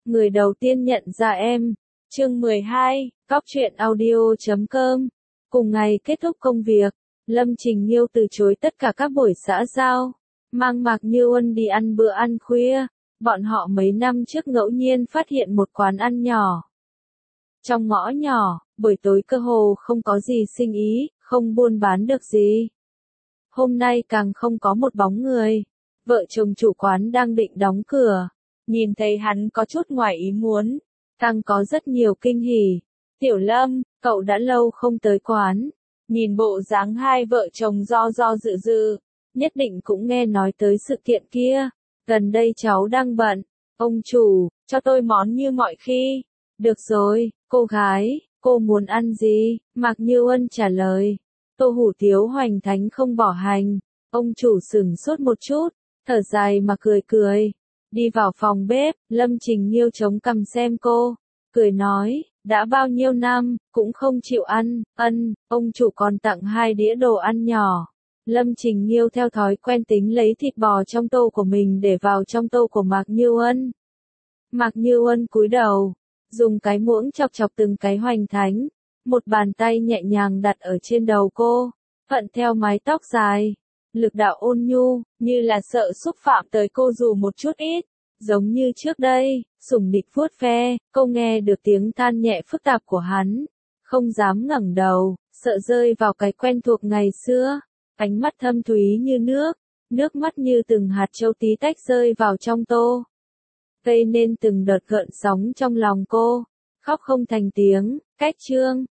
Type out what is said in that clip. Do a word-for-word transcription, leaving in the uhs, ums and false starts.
người đầu tiên nhận ra em. Chương mười hai, Cóc truyện audio chấm com. Cùng ngày kết thúc công việc, Lâm Trình Nghiêu từ chối tất cả các buổi xã giao, mang Mạc Như Uân đi ăn bữa ăn khuya. Bọn họ mấy năm trước ngẫu nhiên phát hiện một quán ăn nhỏ trong ngõ nhỏ, buổi tối cơ hồ không có gì sinh ý, không buôn bán được gì. Hôm nay càng không có một bóng người. Vợ chồng chủ quán đang định đóng cửa, nhìn thấy hắn có chút ngoài ý muốn, càng có rất nhiều kinh hỉ. Tiểu Lâm, cậu đã lâu không tới quán. Nhìn bộ dáng hai vợ chồng do do dự dự, nhất định cũng nghe nói tới sự kiện kia. Gần đây cháu đang bận. Ông chủ, cho tôi món như mọi khi. Được rồi, cô gái, cô muốn ăn gì? Mạc Như Uân trả lời. Tô hủ tiếu hoành thánh không bỏ hành. Ông chủ sửng sốt một chút, thở dài mà cười cười. Đi vào phòng bếp, Lâm Trình Nghiêu chống cằm xem cô, cười nói, đã bao nhiêu năm, cũng không chịu ăn, ân, ông chủ còn tặng hai đĩa đồ ăn nhỏ. Lâm Trình Nghiêu theo thói quen tính lấy thịt bò trong tô của mình để vào trong tô của Mạc Như Uân. Mạc Như Uân cúi đầu, dùng cái muỗng chọc chọc từng cái hoành thánh, một bàn tay nhẹ nhàng đặt ở trên đầu cô, thuận theo mái tóc dài, lực đạo ôn nhu, như là sợ xúc phạm tới cô dù một chút ít, giống như trước đây, sủng nịch vuốt ve, cô nghe được tiếng than nhẹ phức tạp của hắn, không dám ngẩng đầu, sợ rơi vào cái quen thuộc ngày xưa, ánh mắt thâm thúy như nước, nước mắt như từng hạt châu tí tách rơi vào trong tô, gây nên từng đợt gợn sóng trong lòng cô, khóc không thành tiếng. Cách chương